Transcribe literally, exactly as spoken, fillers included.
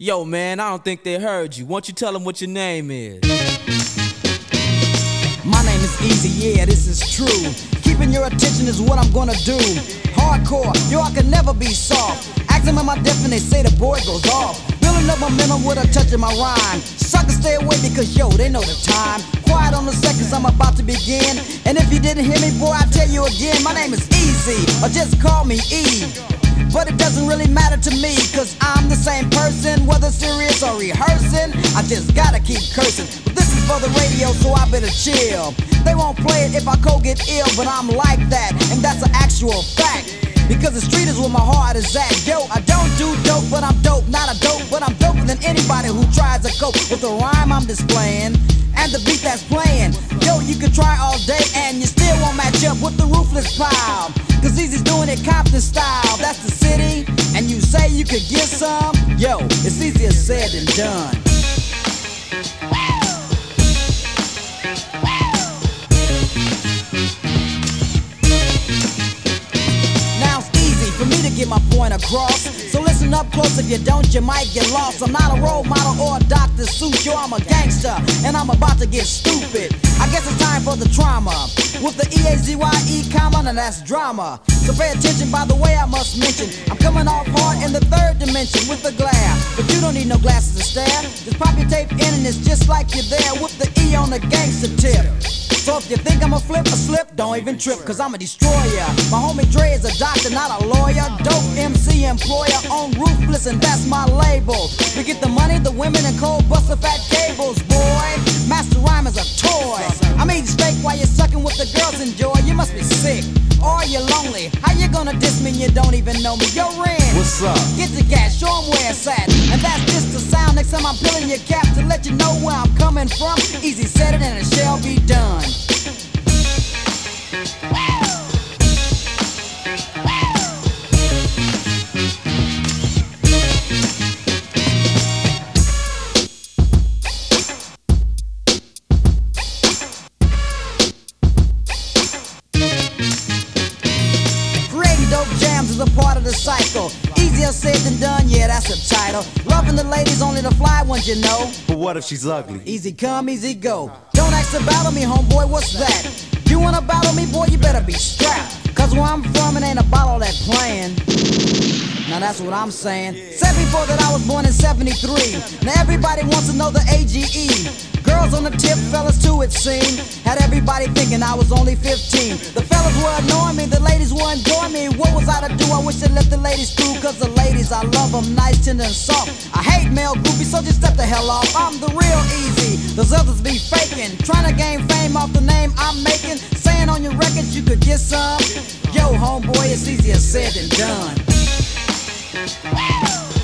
Yo, man, I don't think they heard you. Why don't you tell them what your name is? My name is Easy, yeah, this is true. Keeping your attention is what I'm gonna do. Hardcore, yo, I can never be soft. Ask them am I deaf and they say the boy goes off. Building up momentum with a touch of my rhyme. Suckers stay away because, yo, they know the time. Quiet on the seconds, I'm about to begin. And if you didn't hear me, boy, I tell you again. My name is Easy, or just call me E. But it doesn't really matter to me, cause I'm the same person, whether serious or rehearsing. I just gotta keep cursing. But this is for the radio, so I better chill. They won't play it if I co get ill, but I'm like that, and that's an actual fact. Because the street is where my heart is at. Yo, I don't do dope, but I'm dope. Not a dope, but I'm doper than anybody who tries to cope with the rhyme I'm displaying and the beat that's playing. Yo, you can try all day and you still won't match up with the ruthless pile. Cause Easy's doing it Compton style. That's the city, and you say you could get some. Yo, it's easier said than done. For me to get my point across, so listen up close. If you don't, you might get lost. I'm not a role model or a Doctor Seuss. Yo, I'm a gangster, and I'm about to get stupid. I guess it's time for the trauma with the E A Z Y E comma, and that's drama. So pay attention, by the way, I must mention I'm coming off hard in the third dimension with the glare. But you don't need no glasses to stare. Just pop your tape in and it's just like you're there with the E on the gangster tip. So if you think I'm a flip or slip, don't even trip, cause I'm a destroyer. My homie Dre is a doctor, not a lawyer. Dope M C employer on Ruthless, and that's my label. We get the money, the women, and cold buster fat cables, boy. Master rhyme is a toy. I'm eating steak while you're sucking what the girls enjoy. You must be sick, or you're lonely. How you gonna diss me and you don't even know me? Yo, Ren, what's up? Get the gas, show 'em where it's at. And that's just the sound. Next time I'm peeling your cap to let you know where I'm coming from. Easy said it and it shall be done. Is a part of the cycle. Easier said than done, yeah, that's a title. Loving the ladies, only the fly ones, you know. But what if she's ugly? Easy come, easy go. Don't ask to battle me, homeboy, what's that? You wanna battle me, boy, you better be strapped. Cause where I'm from, it ain't about all that playing. Now that's what I'm saying. Said before that I was born in seventy-three. Now everybody wants to know the A G E. Girls on the tip, fellas too, it seemed. Had everybody thinking I was only fifteen. The fellas were annoying me, the ladies were enjoying me. What was I to do? I wish they let the ladies through. Cause the ladies, I love them nice, tender, and soft. I hate male groupies, so just step the hell off. I'm the real Easy, those others be faking. Trying to gain fame off the name I'm making. Saying on your records you could get some. Yo, homeboy, it's easier said than done.